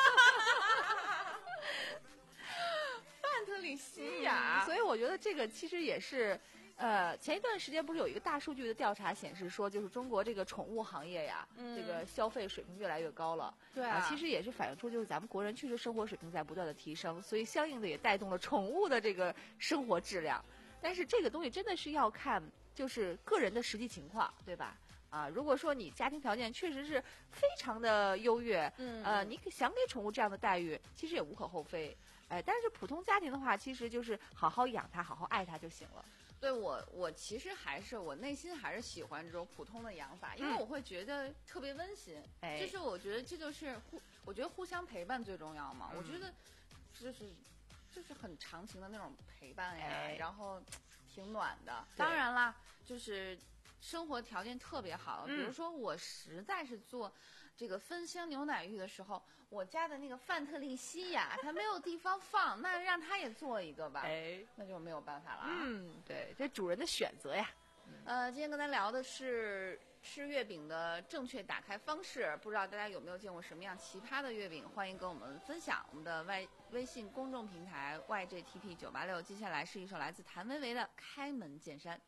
范特利西亚、 嗯，所以我觉得这个其实也是。呃，前一段时间不是有一个大数据的调查显示说，就是中国这个宠物行业呀，嗯、这个消费水平越来越高了。 对啊、 呃，其实也是反映出就是咱们国人确实生活水平在不断的提升，所以相应的也带动了宠物的这个生活质量。但是这个东西真的是要看就是个人的实际情况，对吧？啊，如果说你家庭条件确实是非常的优越，嗯，呃，你想给宠物这样的待遇，其实也无可厚非。哎，但是普通家庭的话，其实就是好好养它，好好爱它就行了。 对我，我其实还是我内心还是喜欢这种普通的养法，因为我会觉得特别温馨。哎、嗯，就是我觉得这就是互，我觉得互相陪伴最重要嘛。嗯、我觉得就是就是很长情的那种陪伴呀，哎、然后挺暖的。当然啦，就是生活条件特别好，比如说我实在是做这个芬香牛奶浴的时候，我家的那个范特利西亚它没有地方放，那让它也做一个吧，哎，那就没有办法了。 嗯，对，这主人的选择呀。 呃，今天跟咱聊的是吃月饼的正确打开方式，不知道大家有没有见过什么样奇葩的月饼？欢迎跟我们分享。我们的外微信公众平台 Y J T P 九八六，接下来是一首来自谭维维的《开门见山》。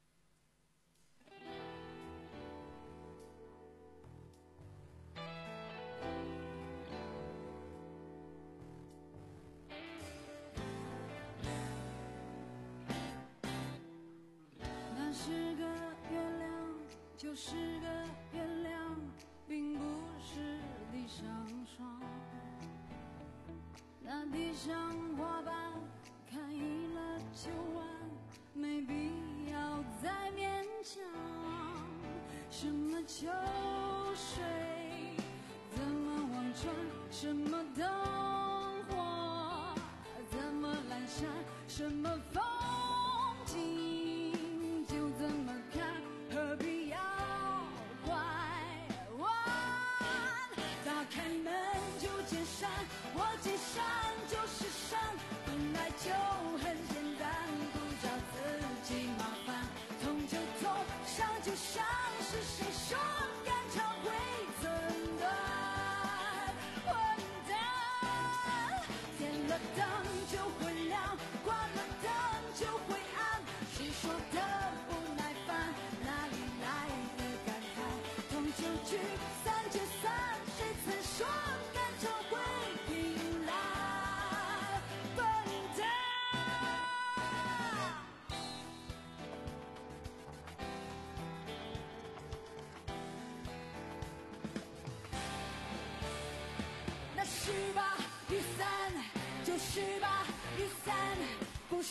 就是个月亮，并不是地上霜。那地上花瓣开了就完，没必要再勉强。什么秋水，怎么望穿？什么灯火，怎么阑珊？什么风景，就怎么看？何必要怪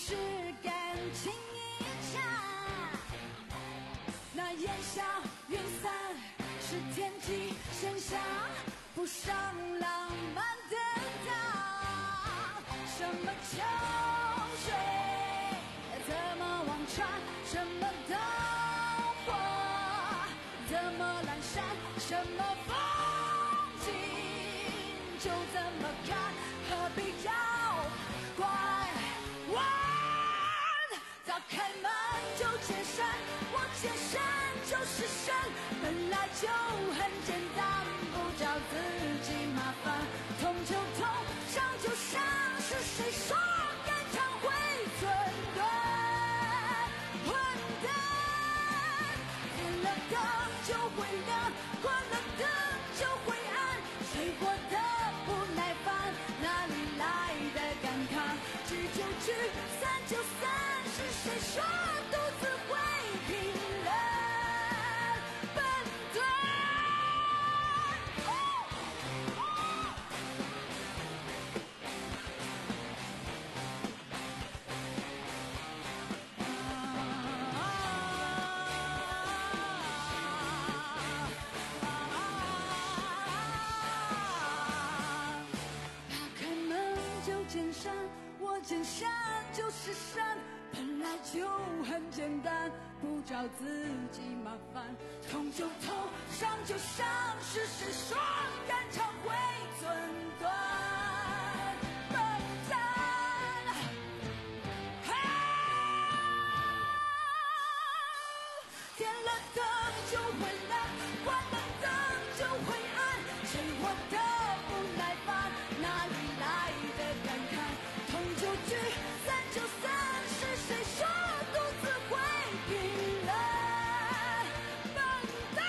是感情一场。那烟消云散是天际线上不上浪漫的他。什么秋水怎么望穿，什么灯火怎么阑珊，什么风景就怎么看，何必要拐弯？早开门就见山，我见山就是山，本来就很简单，不找自己麻烦。痛就痛，伤就伤，是谁说肝肠会寸断？混蛋，点了灯就会亮，关了灯就会暗，谁活得不耐烦，哪里来的感慨？聚就聚，散就散，是谁说独自会平人笨蛋？打开门就见山，我见山就是山，本来就很简单，不找自己麻烦。痛就痛，伤就伤，是谁说肝肠会寸断？笨蛋！啊，点了灯就会亮，关了灯就会暗，谁活得不耐烦，哪里来的感慨？痛就聚，散就散，是谁说独自会平人笨蛋？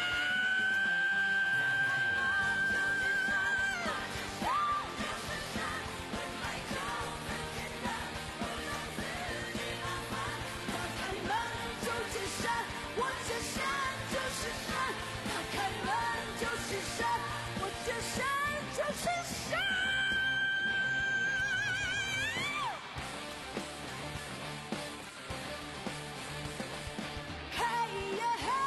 打开门就见山，我见山就是山，打开门就是山，我见山就是山。嘿呀嘿！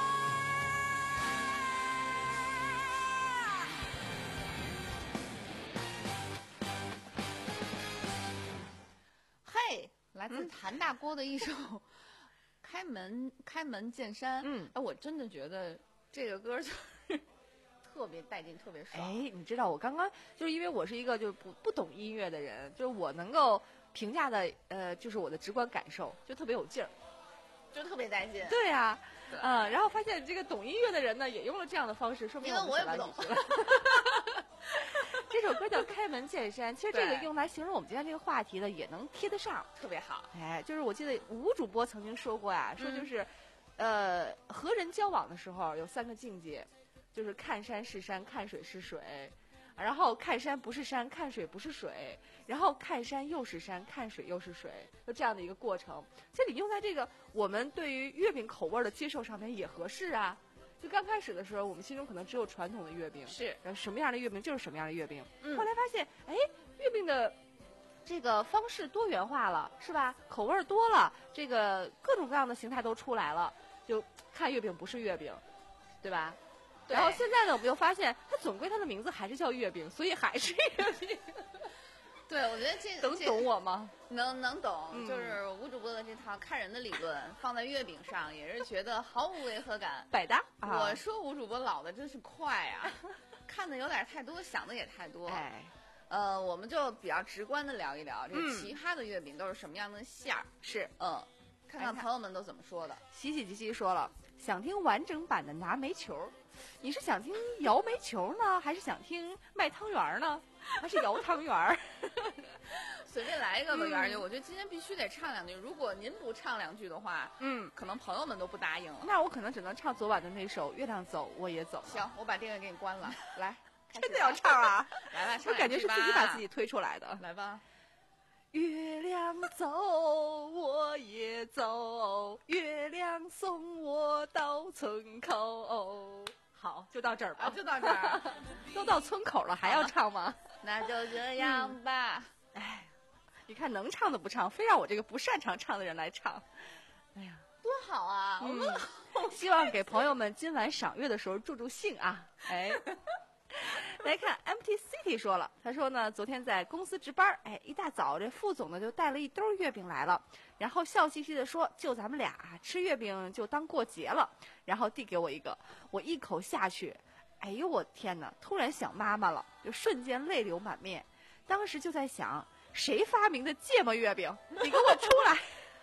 嘿，来自谭大锅的一首《开门开门见山》。 嗯， 哎，我真的觉得这个歌就是特别带劲，特别爽。 哎，你知道我刚刚就是因为我是一个就不不懂音乐的人，就是我能够评价的呃，就是我的直观感受，就特别有劲儿。 就特别带劲。 对呀、嗯，然后发现这个懂音乐的人呢，也用了这样的方式，说明因为我也们不懂小蓝女这首歌叫《开门见山》，其实这个对用来形容我们今天这个话题呢，也能贴得上。 特别好。 哎，就是我记得吴主播曾经说过呀、说就是，呃，和人交往的时候有三个境界，就是看山是山，看水是水，然后看山不是山，看水不是水，然后看山又是山，看水又是水，就这样的一个过程。这里用在这个我们对于月饼口味的接受上面也合适啊。就刚开始的时候，我们心中可能只有传统的月饼， 是， 然后什么样的月饼就是什么样的月饼。 嗯后来发现，哎，月饼的这个方式多元化了，是吧？口味儿多了，这个各种各样的形态都出来了，就看月饼不是月饼，对吧？ 对然后现在呢，我们又发现，它总归它的名字还是叫月饼，所以还是月饼。 对，我觉得这能懂我吗？ 能能懂， 嗯就是吴主播的这套看人的理论放在月饼上，也是觉得毫无违和感， 百搭。啊、 我说吴主播老的真是快啊，看的有点太多，想的也太多。 哎， 呃，我们就比较直观的聊一聊这个嗯奇葩的月饼都是什么样的馅儿。 是， 嗯，看看看朋友们都怎么说的。 喜喜吉吉说了，想听完整版的拿煤球，你是想听摇煤球呢，还是想听卖汤圆儿呢，还是摇汤圆儿？ 随便来一个吧， 嗯圆儿姐，我觉得今天必须得唱两句。如果您不唱两句的话， 嗯， 可能朋友们都不答应了。 那我可能只能唱昨晚的那首《月亮走我也走》。 行，我把电源给你关了。来，开始真的要唱啊？ 来吧，唱我感觉是两句吧自己把自己推出来的。 来吧。 月亮走我也走，月亮送我到村口。好，就到这儿吧， 啊，就到这儿。 都到村口了，还要唱吗？ 那就这样吧。 哎， 你看能唱的不唱，非让我这个不擅长唱的人来唱，哎呀， 多好啊！ 嗯我们希望给朋友们今晚赏月的时候助助兴啊！哎，来看 M T City 说了，他说呢，昨天在公司值班，哎，一大早这副总呢就带了一兜月饼来了，然后笑嘻嘻的说，就咱们俩吃月饼就当过节了，然后递给我一个，我一口下去，哎呦我天哪，突然想妈妈了，就瞬间泪流满面，当时就在想，谁发明的芥末月饼？你给我出来！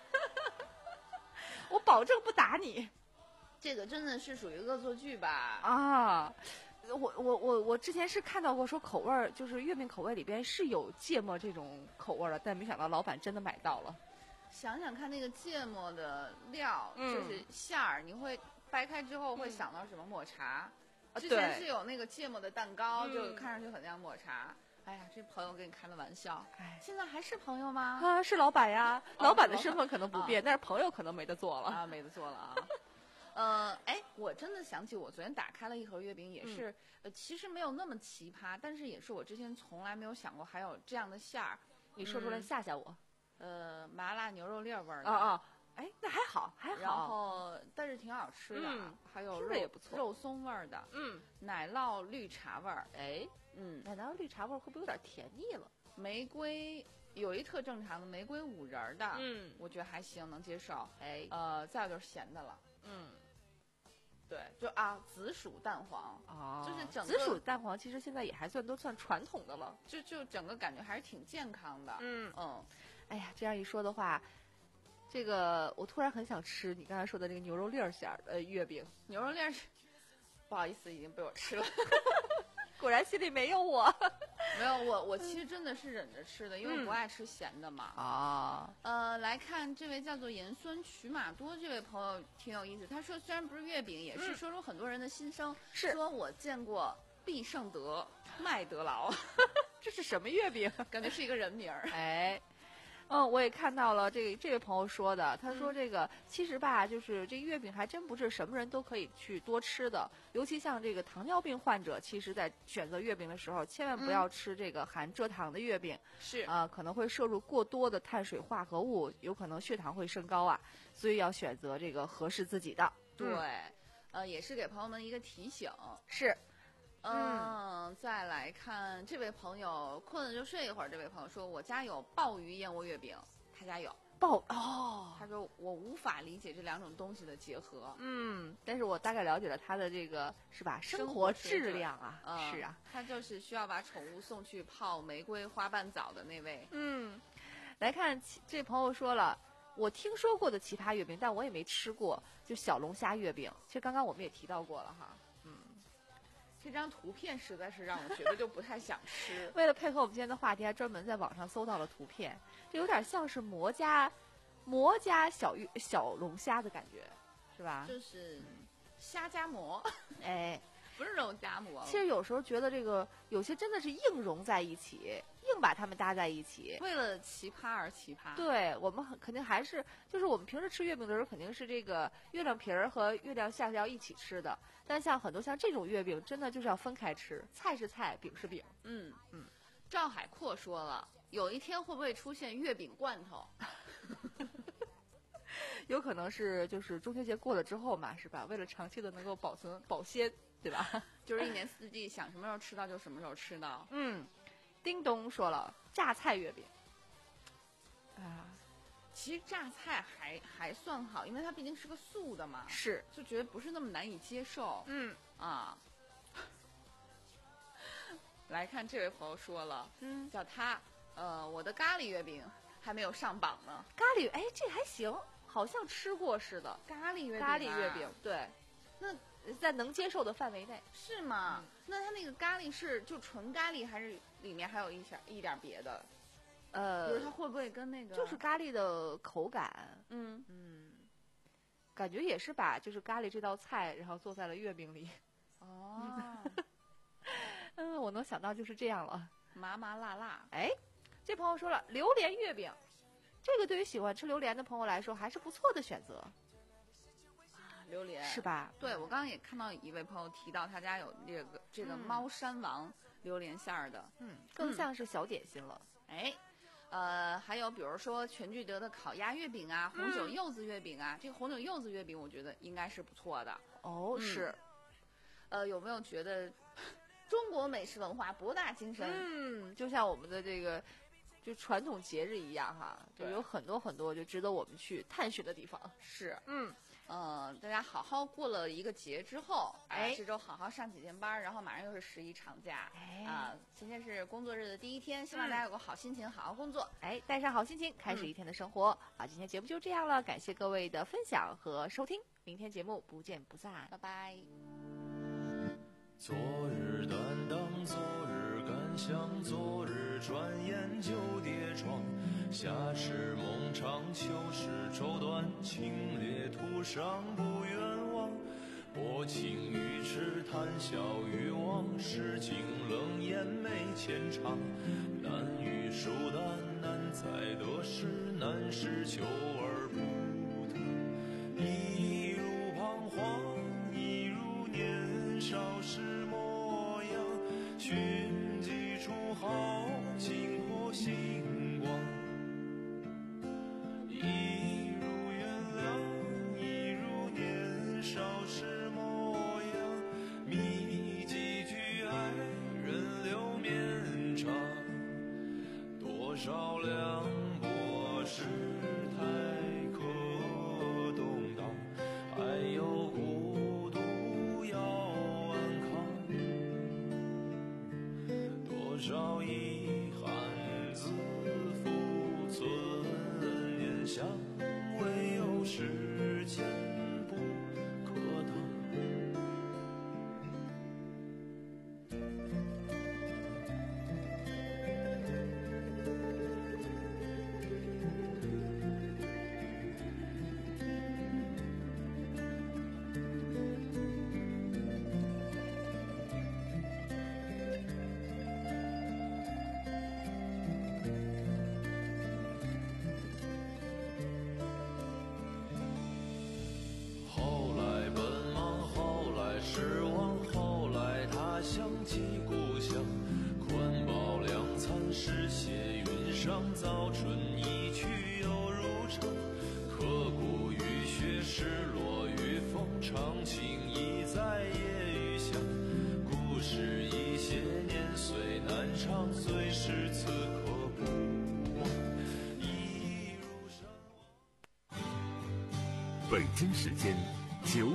我保证不打你。 这个真的是属于恶作剧吧？ 啊，我我我我之前是看到过说口味儿，就是月饼口味里边是有芥末这种口味的，但没想到老板真的买到了。 想想看那个芥末的料， 嗯就是馅儿，你会掰开之后会想到什么？抹茶。 啊之前对是有那个芥末的蛋糕， 嗯就看上去很像抹茶。哎呀，这朋友跟你开了玩笑， 哎， 现在还是朋友吗？ 啊，是老板呀， 哦老板的是老板身份可能不变，但是朋友可能没得做了。 啊，没得做了啊。呃，哎，我真的想起我昨天打开了一盒月饼，也是， 嗯呃，其实没有那么奇葩，但是也是我之前从来没有想过还有这样的馅儿。 你说出来嗯吓吓我。 呃，麻辣牛肉粒儿味儿的。 啊啊，哎，那还好，还好。 然后，但是挺好吃的， 嗯还有肉吃着也不错肉松味儿的， 嗯， 奶酪绿茶味儿， 哎， 嗯， 奶酪绿茶味儿会不会有点甜腻了？ 玫瑰有一特正常的玫瑰五仁儿的， 嗯我觉得还行，能接受。 哎， 呃，再有就是咸的了， 嗯， 对，就啊，紫薯蛋黄， 哦， 就是整个紫薯蛋黄，其实现在也还算都算传统的了。 就就整个感觉还是挺健康的， 嗯嗯， 哎呀，这样一说的话，这个我突然很想吃你刚才说的这个牛肉粒儿馅儿的月饼。 牛肉粒儿，不好意思，已经被我吃了。 果然心里没有我。 没有，我我其实真的是忍着吃的，因为嗯不爱吃咸的嘛。 啊， 呃，来看这位叫做盐酸曲马多这位朋友挺有意思，他说虽然不是月饼，也是嗯说出很多人的心声， 是说我见过必胜德、麦德劳， 这是什么月饼？ 感觉是一个人名儿。 哎，嗯，我也看到了这个这位朋友说的，他说这个、其实吧，就是这月饼还真不是什么人都可以去多吃的，尤其像这个糖尿病患者，其实在选择月饼的时候，千万不要吃这个含蔗糖的月饼， 是啊、可能会摄入过多的碳水化合物，有可能血糖会升高啊，所以要选择这个合适自己的。 对， 嗯呃，也是给朋友们一个提醒。 是， 嗯，再来看这位朋友，困了就睡一会儿。这位朋友说，我家有鲍鱼燕窝月饼，他家有。 鲍哦， 他说我无法理解这两种东西的结合。 嗯，但是我大概了解了他的这个是吧，生生活活水准质量啊， 嗯是啊， 他就是需要把宠物送去泡玫瑰花瓣澡的那位。 嗯，来看其这朋友说了，我听说过的奇葩月饼，但我也没吃过，就小龙虾月饼。其实刚刚我们也提到过了哈。 这张图片实在是让我觉得就不太想吃。 为了配合我们今天的话题，还专门在网上搜到了图片，这有点像是魔家魔家小月小龙虾的感觉，是吧？ 就是虾夹馍， 哎， 不是肉夹馍。 其实有时候觉得这个有些真的是硬融在一起，硬把它们搭在一起。 为了奇葩而奇葩。 对，我们很肯定还是就是我们平时吃月饼的时候，肯定是这个月亮皮儿和月亮馅是要一起吃的。但像很多像这种月饼，真的就是要分开吃，菜是菜，饼是饼。 嗯嗯。 赵海阔说了，有一天会不会出现月饼罐头？ 有可能是就是中秋节过了之后嘛，是吧？为了长期的能够保存保鲜，对吧？ 就是一年四季想什么时候吃到就什么时候吃到。 嗯，叮咚说了，榨菜月饼啊， 其实榨菜还还算好，因为它毕竟是个素的嘛， 是就觉得不是那么难以接受。 嗯啊，来看这位朋友说了， 嗯， 叫他呃，我的咖喱月饼还没有上榜呢。 咖喱，哎，这还行，好像吃过似的。 咖喱月饼、啊， 咖喱月饼，对， 那在能接受的范围内， 是吗？ 嗯、 那它那个咖喱是就纯咖喱，还是里面还有一点一点别的？ 呃， 比如它会不会跟那个就是咖喱的口感？ 嗯嗯，感觉也是把就是咖喱这道菜，然后做在了月饼里。 哦， 嗯，我能想到就是这样了， 麻麻辣辣。 哎，这朋友说了，榴莲月饼，这个对于喜欢吃榴莲的朋友来说还是不错的选择。 榴莲是吧？ 对，我刚刚也看到一位朋友提到他家有这个这个猫山王榴莲馅儿的， 嗯，更像是小点心了。 哎， 呃，还有比如说全聚德的烤鸭月饼啊，红酒柚子月饼啊，嗯、这个红酒柚子月饼我觉得应该是不错的。 哦，嗯、是。 呃，有没有觉得中国美食文化博大精深？ 嗯，就像我们的这个就传统节日一样哈，就有很多很多就值得我们去探寻的地方。 是， 嗯。 嗯、呃，大家好好过了一个节之后，哎，这周好好上几天班，然后马上又是十一长假，哎，啊、呃，今天是工作日的第一天，希望大家有个好心情，嗯、好好工作， 哎，带上好心情，开始一天的生活。嗯、啊，今天节目就这样了，感谢各位的分享和收听，明天节目不见不散， 拜拜。 昨日担当，昨日感想，昨日转眼就跌撞。夏时梦长，秋时愁短，清冽途上不远望。薄情于痴，谈笑于忘，世情冷眼没浅尝。难遇疏淡，难在得失，难是求而不得。一如彷徨，一如年少时模样，寻几处好，惊破星光。一如原谅，一如年少时模样，觅几句爱，人流绵长。多少凉薄世态可动荡，还有孤独要安康。多少遗憾自负存念想，唯有时间不可挡。后来奔忙，后来失望，后来他想起故乡。宽饱两餐，诗写云上，早春一去又如常。刻骨雨雪，失落与风，长情已在夜雨香。故事一些年岁难长，最是此刻不忘。一如山。 北京时间九。